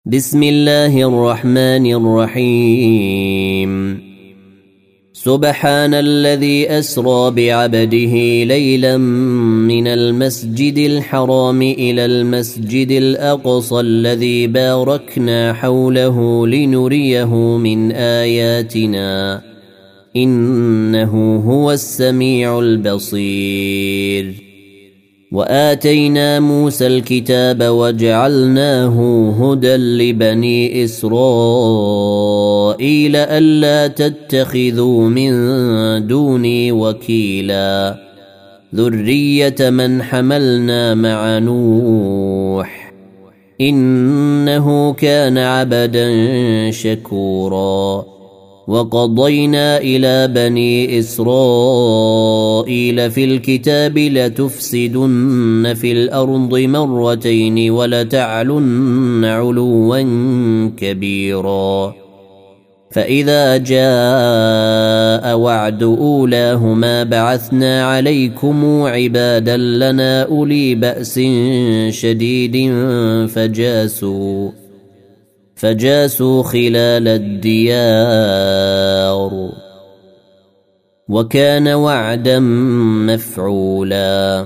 بسم الله الرحمن الرحيم سبحان الذي أسرى بعبده ليلا من المسجد الحرام إلى المسجد الأقصى الذي باركنا حوله لنريه من آياتنا إنه هو السميع البصير وآتينا موسى الكتاب وجعلناه هدى لبني إسرائيل ألا تتخذوا من دوني وكيلا ذرية من حملنا مع نوح إنه كان عبدا شكورا وقضينا إلى بني إسرائيل في الكتاب لتفسدن في الأرض مرتين ولتعلن علوا كبيرا فإذا جاء وعد أولاهما بعثنا عليكم عبادا لنا أولي بأس شديد فجاسوا خلال الديار وكان وعدا مفعولا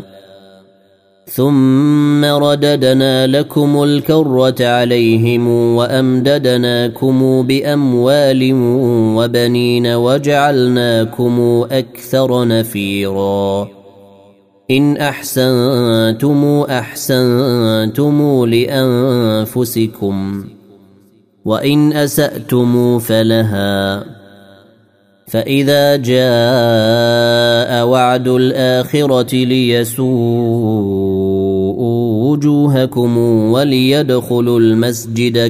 ثم رددنا لكم الكرة عليهم وأمددناكم بأموال وبنين وجعلناكم أكثر نفيرا إن أحسنتم لأنفسكم وإن أسأتم فلها فإذا جاء وعد الآخرة ليسوءوا وجوهكم وليدخلوا المسجد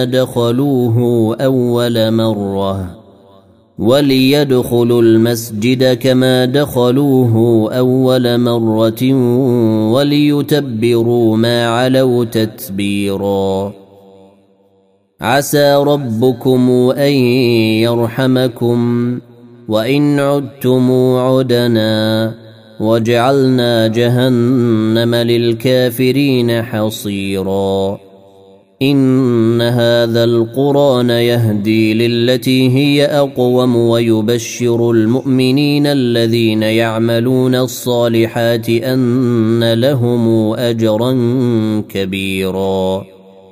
كما دخلوه أول مرة وليتبروا ما علوا تتبيرا عسى ربكم أن يرحمكم وإن عدتم عدنا وجعلنا جهنم للكافرين حصيرا إن هذا القرآن يهدي للتي هي أقوم ويبشر المؤمنين الذين يعملون الصالحات أن لهم أجرا كبيرا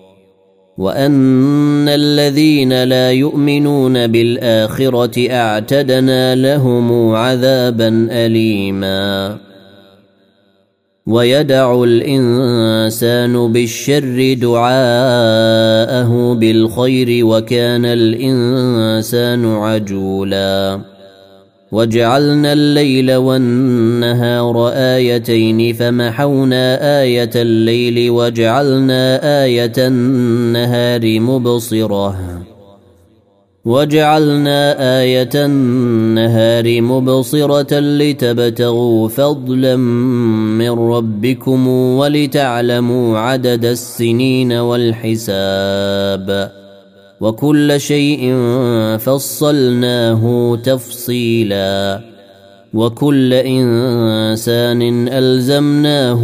وأن الذين لا يؤمنون بالآخرة أعتدنا لهم عذابا أليما ويدع الإنسان بالشر دعاءه بالخير وكان الإنسان عجولا وجعلنا الليل والنهار آيتين فمحونا آية الليل وجعلنا آية النهار مبصرة لتبتغوا فضلا من ربكم ولتعلموا عدد السنين والحساب وكل شيء فصلناه تفصيلا وكل إنسان ألزمناه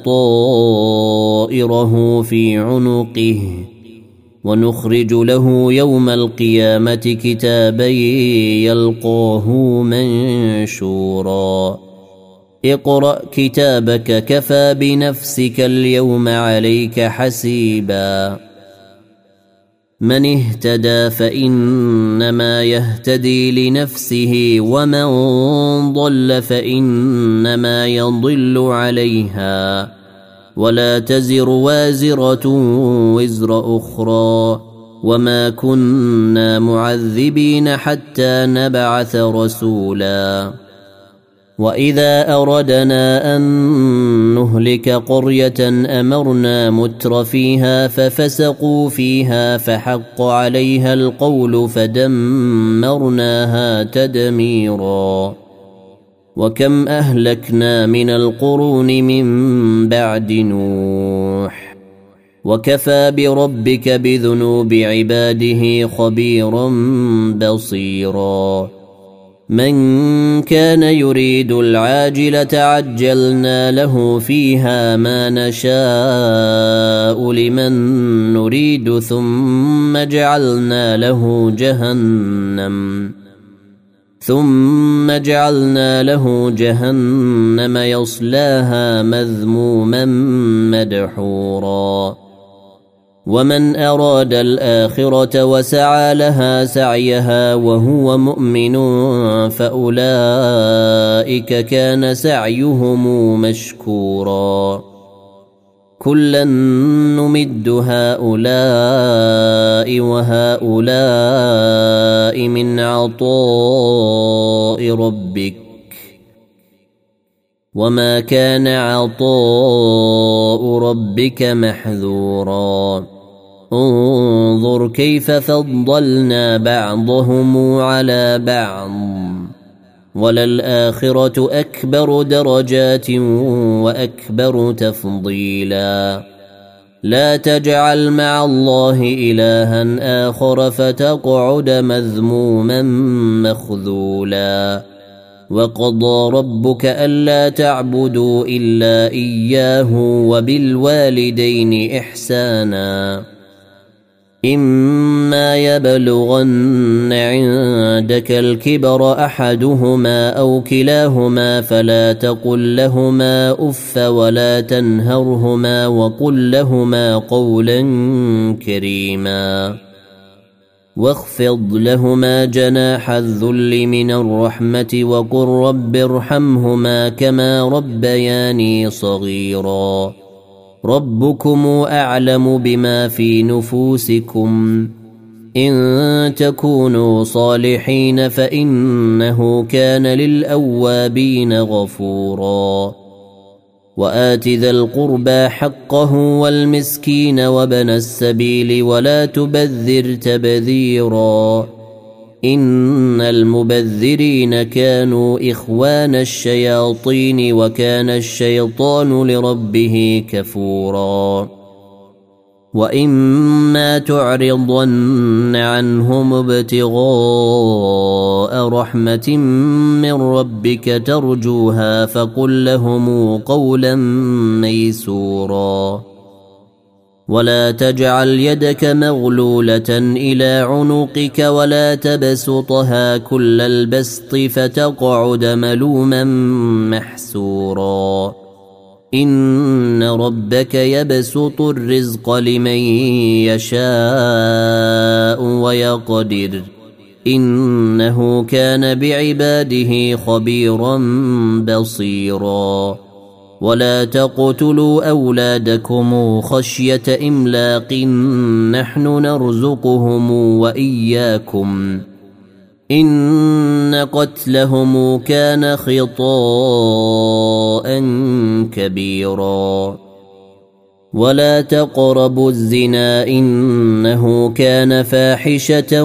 طائره في عنقه ونخرج له يوم القيامة كتابا يلقاه منشورا اقرأ كتابك كفى بنفسك اليوم عليك حسيبا من اهتدى فإنما يهتدي لنفسه ومن ضل فإنما يضل عليها ولا تزر وازرة وزر أخرى وما كنا معذبين حتى نبعث رسولا وإذا أردنا أن نهلك قرية أمرنا متر فيها ففسقوا فيها فحق عليها القول فدمرناها تدميرا وكم أهلكنا من القرون من بعد نوح وكفى بربك بذنوب عباده خبيرا بصيرا من كان يريد العاجلة عجلنا له فيها ما نشاء لمن يريد ثم جعلنا له جهنم يصلاها مذموما مدحورا ومن أراد الآخرة وسعى لها سعيها وهو مؤمن فأولئك كان سعيهم مشكورا كلا نمد هؤلاء وهؤلاء من عطاء ربك وما كان عطاء ربك محذورا انظر كيف فضلنا بعضهم على بعض وللآخرة أكبر درجات وأكبر تفضيلا لا تجعل مع الله إلها آخر فتقعد مذموما مخذولا وقضى ربك ألا تعبدوا إلا إياه وبالوالدين إحسانا إما يبلغن عندك الكبر أحدهما أو كلاهما فلا تقل لهما أف ولا تنهرهما وقل لهما قولا كريما واخفض لهما جناح الذل من الرحمة وقل رب ارحمهما كما ربياني صغيرا ربكم أعلم بما في نفوسكم إن تكونوا صالحين فإنه كان للأوابين غفورا وآت ذا القربى حقه والمسكين وابن السبيل ولا تبذر تبذيرا إن المبذرين كانوا إخوان الشياطين وكان الشيطان لربه كفورا وإما تعرضن عنهم ابتغاء رحمة من ربك ترجوها فقل لهم قولا ميسورا ولا تجعل يدك مغلولة إلى عنقك ولا تبسطها كل البسط فتقعد ملوما محسورا إن ربك يبسط الرزق لمن يشاء ويقدر إنه كان بعباده خبيرا بصيرا ولا تقتلوا أولادكم خشية إملاق نحن نرزقهم وإياكم إن قتلهم كان خطاء كبيرا ولا تقربوا الزنا إنه كان فاحشة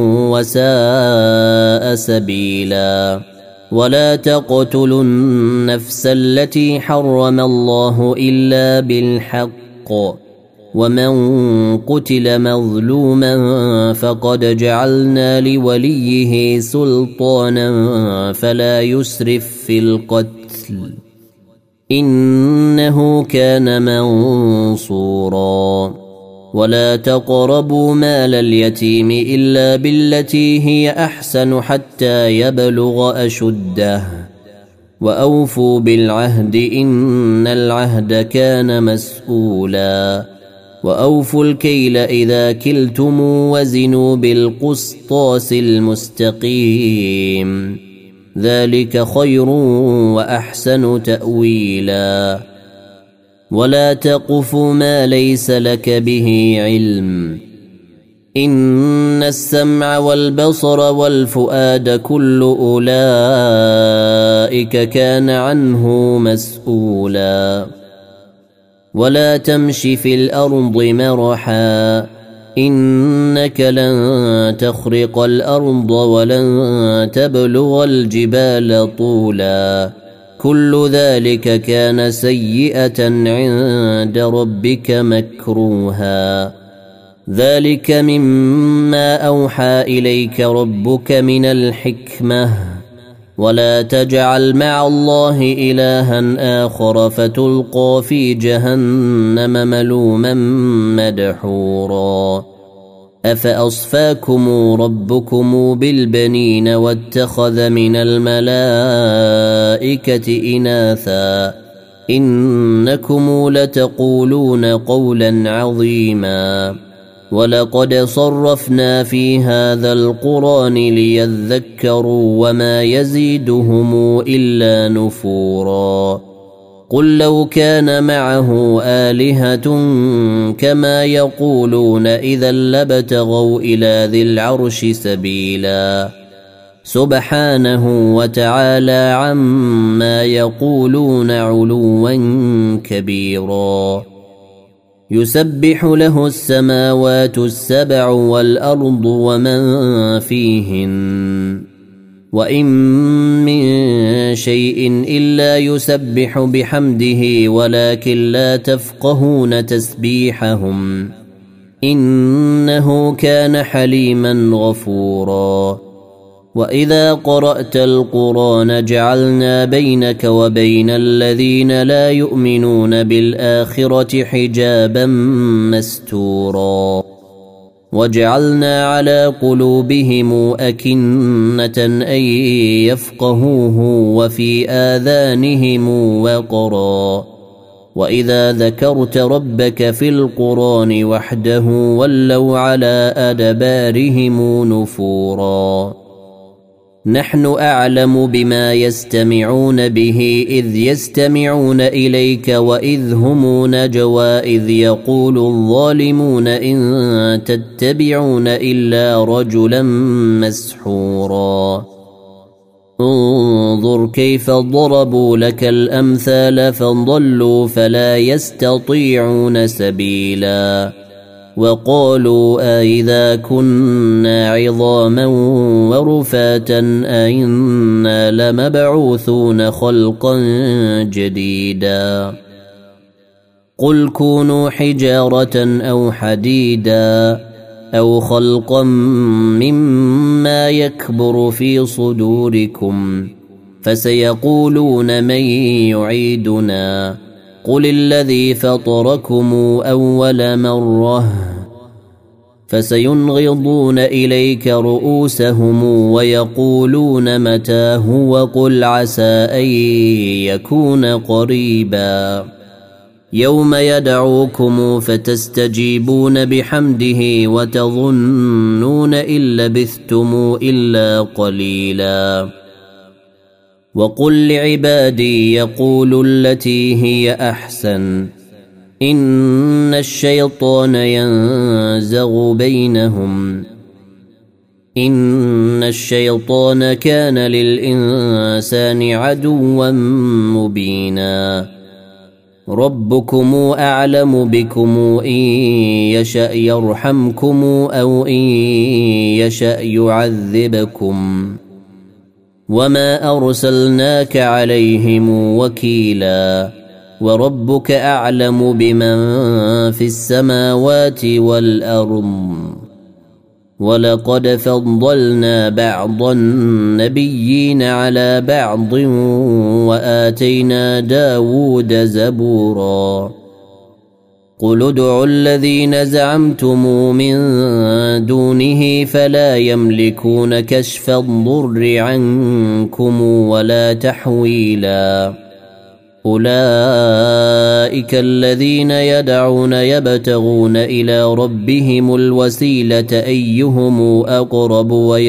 وساء سبيلا ولا تقتلوا النفس التي حرم الله إلا بالحق ومن قتل مظلوما فقد جعلنا لوليه سلطانا فلا يسرف في القتل إنه كان منصورا ولا تقربوا مال اليتيم إلا بالتي هي أحسن حتى يبلغ أشده وأوفوا بالعهد إن العهد كان مسؤولا وأوفوا الكيل إذا كلتم وزنوا بالقسطاس المستقيم ذلك خير وأحسن تأويلا ولا تقف ما ليس لك به علم إن السمع والبصر والفؤاد كل أولئك كان عنه مسؤولا ولا تمش في الأرض مرحا إنك لن تخرق الأرض ولن تبلغ الجبال طولا كل ذلك كان سيئة عند ربك مكروها ذلك مما أوحى إليك ربك من الحكمة ولا تجعل مع الله إلها آخر فتلقى في جهنم ملوما مدحورا أفأصفاكم ربكم بالبنين واتخذ من الملائكة إناثا إنكم لتقولون قولا عظيما ولقد صرفنا في هذا القرآن ليذكروا وما يزيدهم إلا نفورا قل لو كان معه آلهة كما يقولون إذا لابتغوا إلى ذي العرش سبيلا سبحانه وتعالى عما يقولون علوا كبيرا يسبح له السماوات السبع والأرض ومن فيهن وإن من شيء إلا يسبح بحمده ولكن لا تفقهون تسبيحهم إنه كان حليما غفورا وإذا قرأت القرآن جعلنا بينك وبين الذين لا يؤمنون بالآخرة حجابا مستورا وجعلنا على قلوبهم أكنة أن يفقهوه وفي آذانهم وقرا وإذا ذكرت ربك في القرآن وحده ولوا على أدبارهم نفورا نحن أعلم بما يستمعون به إذ يستمعون إليك وإذ هم نجوى إذ يقول الظالمون إن تتبعون إلا رجلا مسحورا انظر كيف ضربوا لك الأمثال فضلوا فلا يستطيعون سبيلا وقالوا أئذا كنا عظاما ورفاتا أئنا لمبعوثون خلقا جديدا قل كونوا حجارة أو حديدا أو خلقا مما يكبر في صدوركم فسيقولون من يعيدنا قل الذي فطركم أول مرة فسينغضون إليك رؤوسهم ويقولون متى هو قل عسى أن يكون قريبا يوم يدعوكم فتستجيبون بحمده وتظنون إن لبثتم إلا قليلا وقل لعبادي يقولوا التي هي أحسن إن الشيطان ينزغ بينهم إن الشيطان كان للإنسان عدوا مبينا ربكم أعلم بكم إن يشأ يرحمكم أو إن يشأ يعذبكم وما أرسلناك عليهم وكيلا وربك أعلم بمن في السماوات والأرض ولقد فضلنا بعض النبيين على بعض وآتينا داود زبورا قل ادعوا الذين زعمتم من دونه فلا يملكون كشف الضر عنكم ولا تحويلا أولئك الذين يدعون يبتغون إلى ربهم الوسيلة أيهم أقرب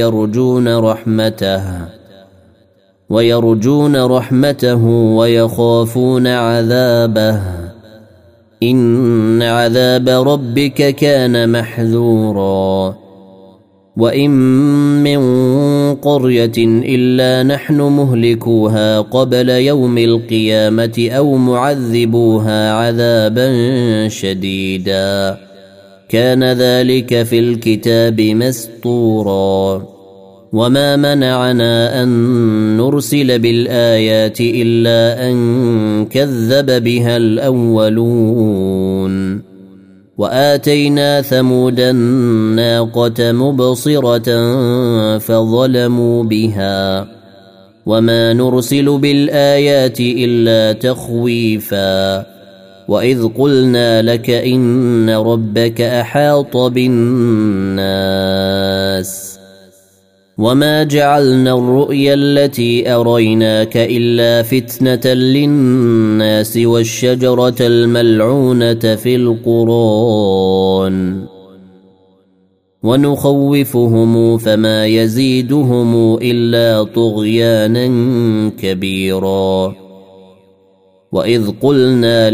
ويرجون رحمته ويخافون عذابه إن عذاب ربك كان محذورا وإن من قرية إلا نحن مهلكوها قبل يوم القيامة أو معذبوها عذابا شديدا كان ذلك في الكتاب مسطورا وما منعنا أن نرسل بالآيات إلا أن كذب بها الأولون وآتينا ثمود الناقة مبصرة فظلموا بها وما نرسل بالآيات إلا تخويفا وإذ قلنا لك إن ربك أحاط بالناس وما جعلنا الرؤيا التي أريناك إلا فتنة للناس والشجرة الملعونة في القرآن ونخوفهم فما يزيدهم إلا طغيانا كبيرا وإذ قلنا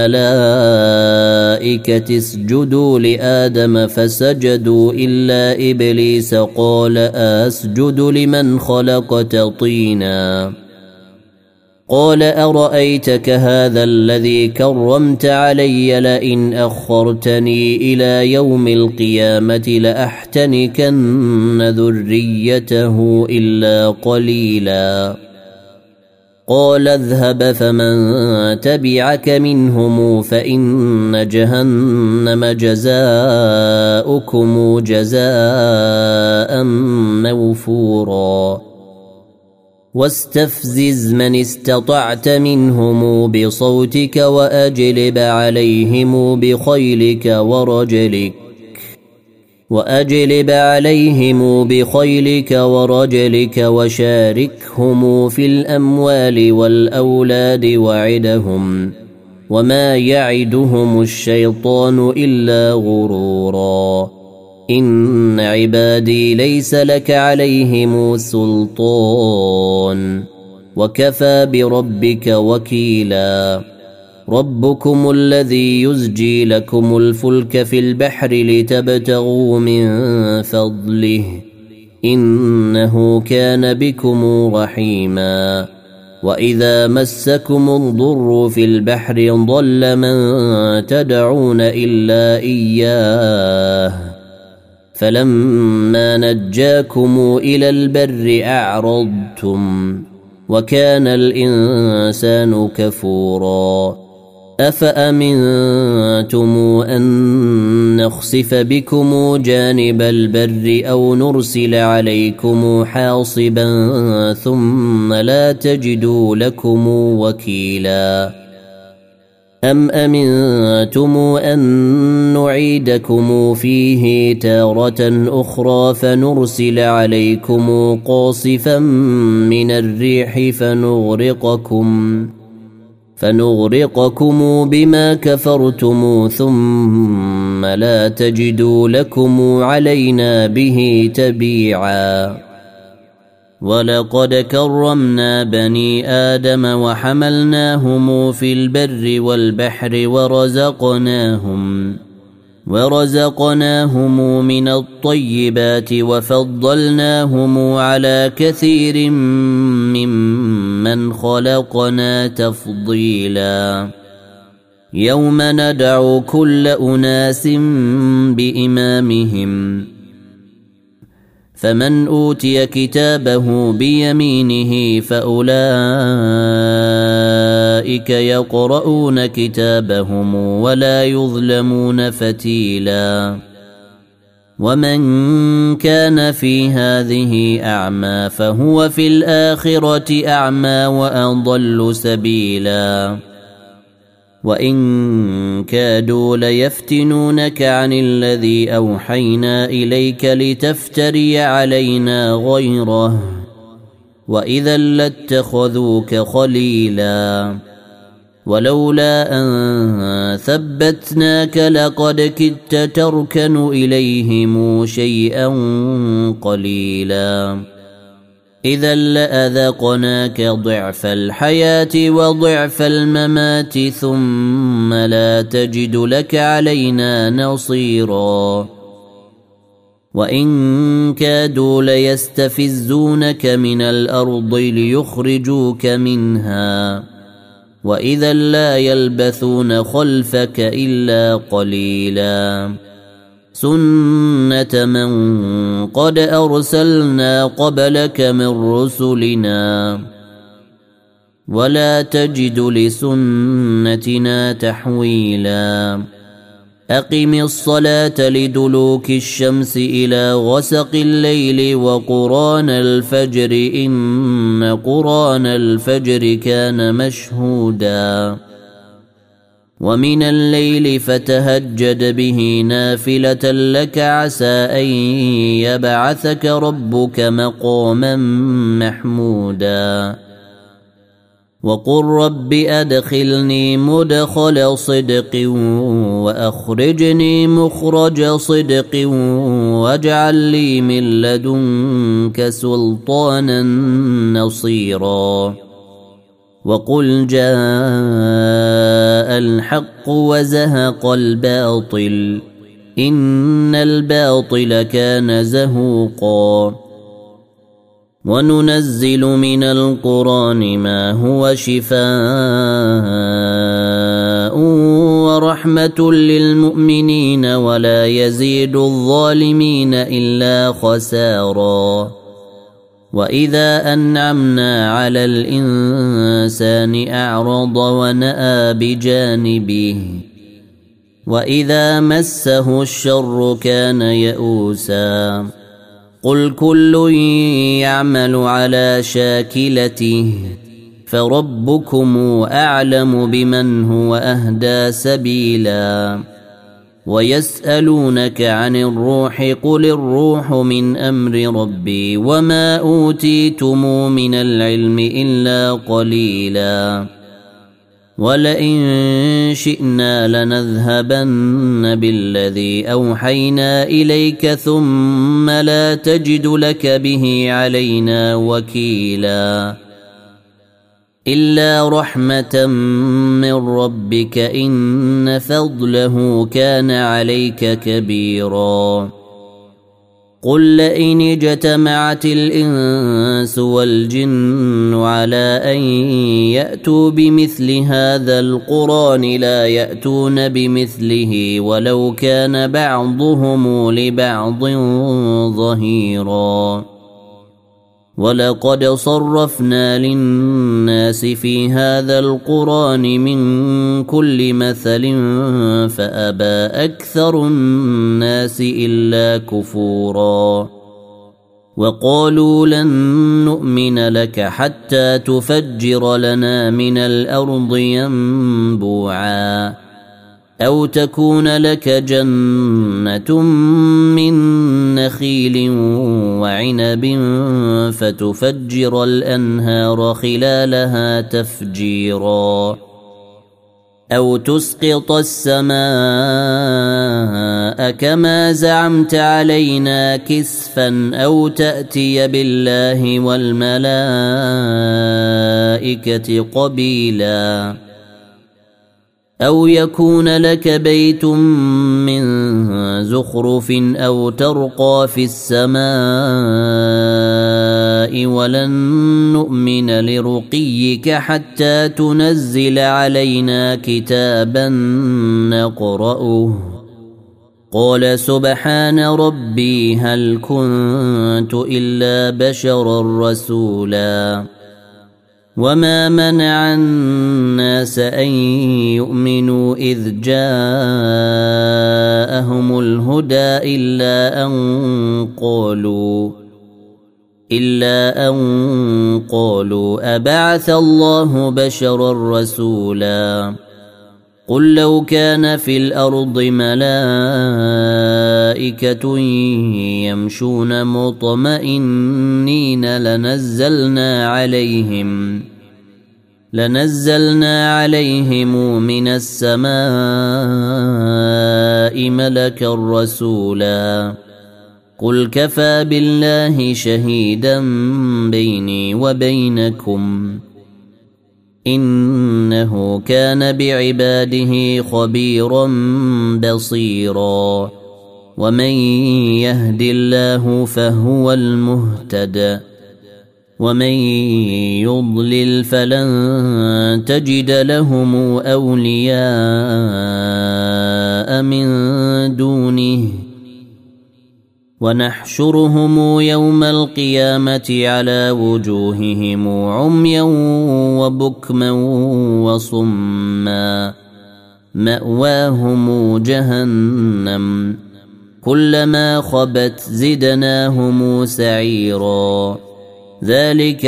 للملائكة اسجدوا لآدم فسجدوا إلا إبليس قال أسجد لمن خلقت طينا قال أرأيتك هذا الذي كرمت علي لئن أخرتني إلى يوم القيامة لأحتنكن ذريته إلا قليلا قال اذهب فمن تبعك منهم فإن جهنم جزاؤكم جزاء موفورا واستفزز من استطعت منهم بصوتك وأجلب عليهم بخيلك ورجلك وشاركهم في الأموال والأولاد وعدهم وما يعدهم الشيطان إلا غرورا إن عبادي ليس لك عليهم سلطان وكفى بربك وكيلا ربكم الذي يزجي لكم الفلك في البحر لتبتغوا من فضله إنه كان بكم رحيما وإذا مسكم الضر في البحر ضل من تدعون إلا إياه فلما نجاكم إلى البر أعرضتم وكان الإنسان كفورا أفأمنتم أن نخسف بكم جانب البر أو نرسل عليكم حاصبا ثم لا تجدوا لكم وكيلا أم أمنتم أن نعيدكم فيه تارة أخرى فنرسل عليكم قاصفا من الريح فنغرقكم بما كفرتم ثم لا تجدوا لكم علينا به تبيعا ولقد كرمنا بني آدم وحملناهم في البر والبحر ورزقناهم من الطيبات وفضلناهم على كثير ممن خلقنا تفضيلا يوم ندعو كل أناس بإمامهم فمن أوتي كتابه بيمينه فأولئك يقرؤون كتابهم ولا يظلمون فتيلا ومن كان في هذه أعمى فهو في الآخرة أعمى وأضل سبيلا وإن كادوا ليفتنونك عن الذي أوحينا إليك لتفتري علينا غيره وإذا لاتخذوك خليلا ولولا أن ثبتناك لقد كدت تركن إليهم شيئا قليلا إذا لأذقناك ضعف الحياة وضعف الممات ثم لا تجد لك علينا نصيرا وإن كادوا ليستفزونك من الأرض ليخرجوك منها وإذا لا يلبثون خلفك إلا قليلا سنة من قد أرسلنا قبلك من رسلنا ولا تجد لسنتنا تحويلا أقم الصلاة لدلوك الشمس إلى غسق الليل وقرآن الفجر إن قرآن الفجر كان مشهودا ومن الليل فتهجد به نافلة لك عسى أن يبعثك ربك مقاما محمودا وقل رب أدخلني مدخل صدق وأخرجني مخرج صدق واجعل لي من لدنك سلطانا نصيرا وقل جاء الحق وزهق الباطل إن الباطل كان زهوقا وننزل من القرآن ما هو شفاء ورحمة للمؤمنين ولا يزيد الظالمين إلا خسارا وإذا أنعمنا على الإنسان أعرض ونأى بجانبه وإذا مسه الشر كان يئوسا قل كل يعمل على شاكلته فربكم أعلم بمن هو أهدى سبيلا ويسألونك عن الروح قل الروح من أمر ربي وما أوتيتم من العلم إلا قليلا ولئن شئنا لنذهبن بالذي أوحينا إليك ثم لا تجد لك به علينا وكيلا إلا رحمة من ربك إن فضله كان عليك كبيرا قل لئن اجتمعت الإنس والجن على أن يأتوا بمثل هذا القرآن لا يأتون بمثله ولو كان بعضهم لبعض ظهيرا ولقد صرفنا للناس في هذا القرآن من كل مثل فأبى أكثر الناس إلا كفورا وقالوا لن نؤمن لك حتى تفجر لنا من الأرض ينبوعا أو تكون لك جنة من نخيل وعنب فتفجر الأنهار خلالها تفجيرا أو تسقط السماء كما زعمت علينا كسفا أو تأتي بالله والملائكة قبيلا أو يكون لك بيت من زخرف أو ترقى في السماء ولن نؤمن لرقيك حتى تنزل علينا كتابا نقرأه قال سبحان ربي هل كنت إلا بشرا رسولا وما منع الناس أن يؤمنوا إذ جاءهم الهدى إلا أن قالوا أبعث الله بشرا رسولا قل لو كان في الأرض ملائكة يمشون مطمئنين لنزلنا عليهم من السماء ملكا رسولا قل كفى بالله شهيدا بيني وبينكم إنه كان بعباده خبيرا بصيرا ومن يهد الله فهو المهتد ومن يضلل فلن تجد لهم أولياء من دونه ونحشرهم يوم القيامة على وجوههم عميا وبكما وصما مأواهم جهنم كلما خبت زدناهم سعيرا ذلك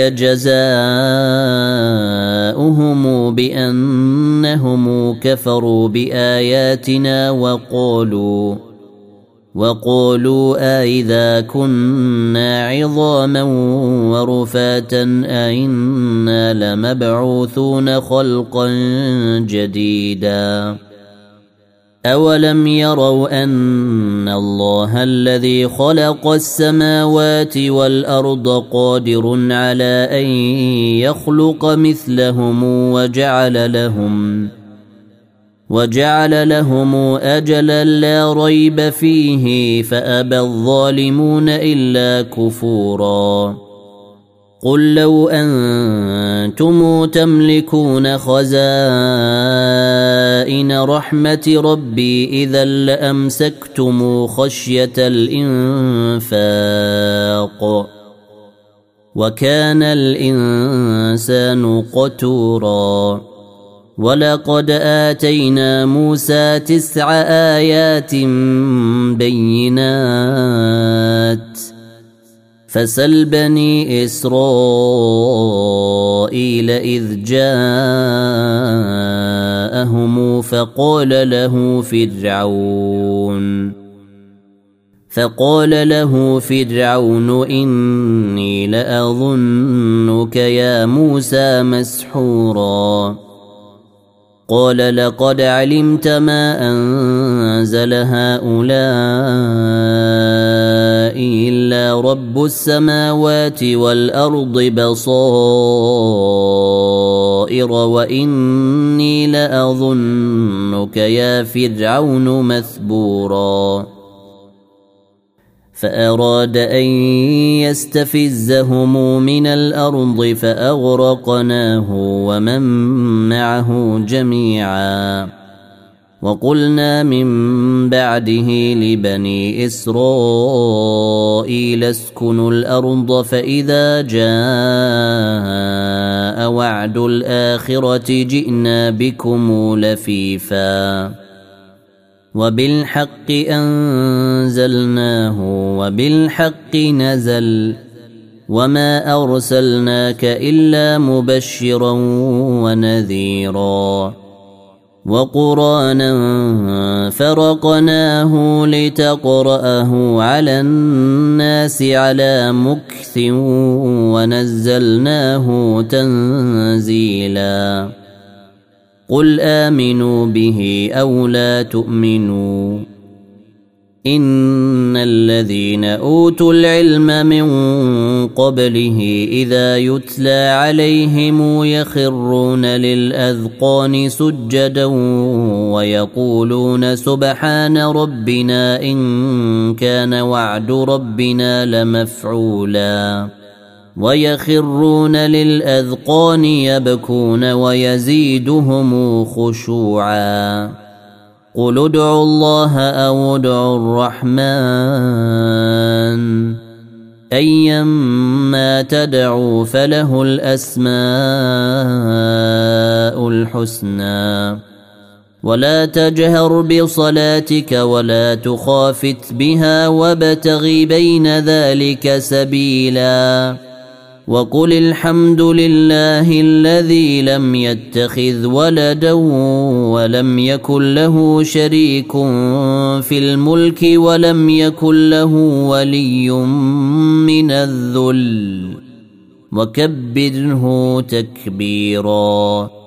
جزاؤهم بأنهم كفروا بآياتنا وقالوا أإذا كنا عظاما ورفاتا أإنا لمبعوثون خلقا جديدا أولم يروا أن الله الذي خلق السماوات والأرض قادر على أن يخلق مثلهم وجعل لهم أجلا لا ريب فيه فأبى الظالمون إلا كفورا قل لو أنتم تملكون خزائن رحمة ربي إذا لأمسكتم خشية الإنفاق وكان الإنسان قتورا ولقد آتينا موسى 9 آيات بينات فسل بني إسرائيل إذ جاءهم فقال له فرعون إني لأظنك يا موسى مسحورا قال لقد علمت ما أنزل هؤلاء إلا رب السماوات والأرض بصائر وإني لأظنك يا فرعون مثبورا فأراد أن يستفزهم من الأرض فأغرقناه ومن معه جميعا وقلنا من بعده لبني إسرائيل اسكنوا الأرض فإذا جاء وعد الآخرة جئنا بكم لفيفا وبالحق أنزلناه وبالحق نزل وما أرسلناك إلا مبشرا ونذيرا وقرآنا فرقناه لتقرأه على الناس على مكث ونزلناه تنزيلا قل آمنوا به أو لا تؤمنوا إن الذين أوتوا العلم من قبله إذا يتلى عليهم يخرون للأذقان سجدا ويقولون سبحان ربنا إن كان وعد ربنا لمفعولا ويخرون للأذقان يبكون ويزيدهم خشوعا قل ادعوا الله أو ادعوا الرحمن أيما تدعوا فله الأسماء الحسنى ولا تجهر بصلاتك ولا تخافت بها وابتغ بين ذلك سبيلا وقل الحمد لله الذي لم يتخذ ولدا ولم يكن له شريك في الملك ولم يكن له ولي من الذل وكبره تكبيرا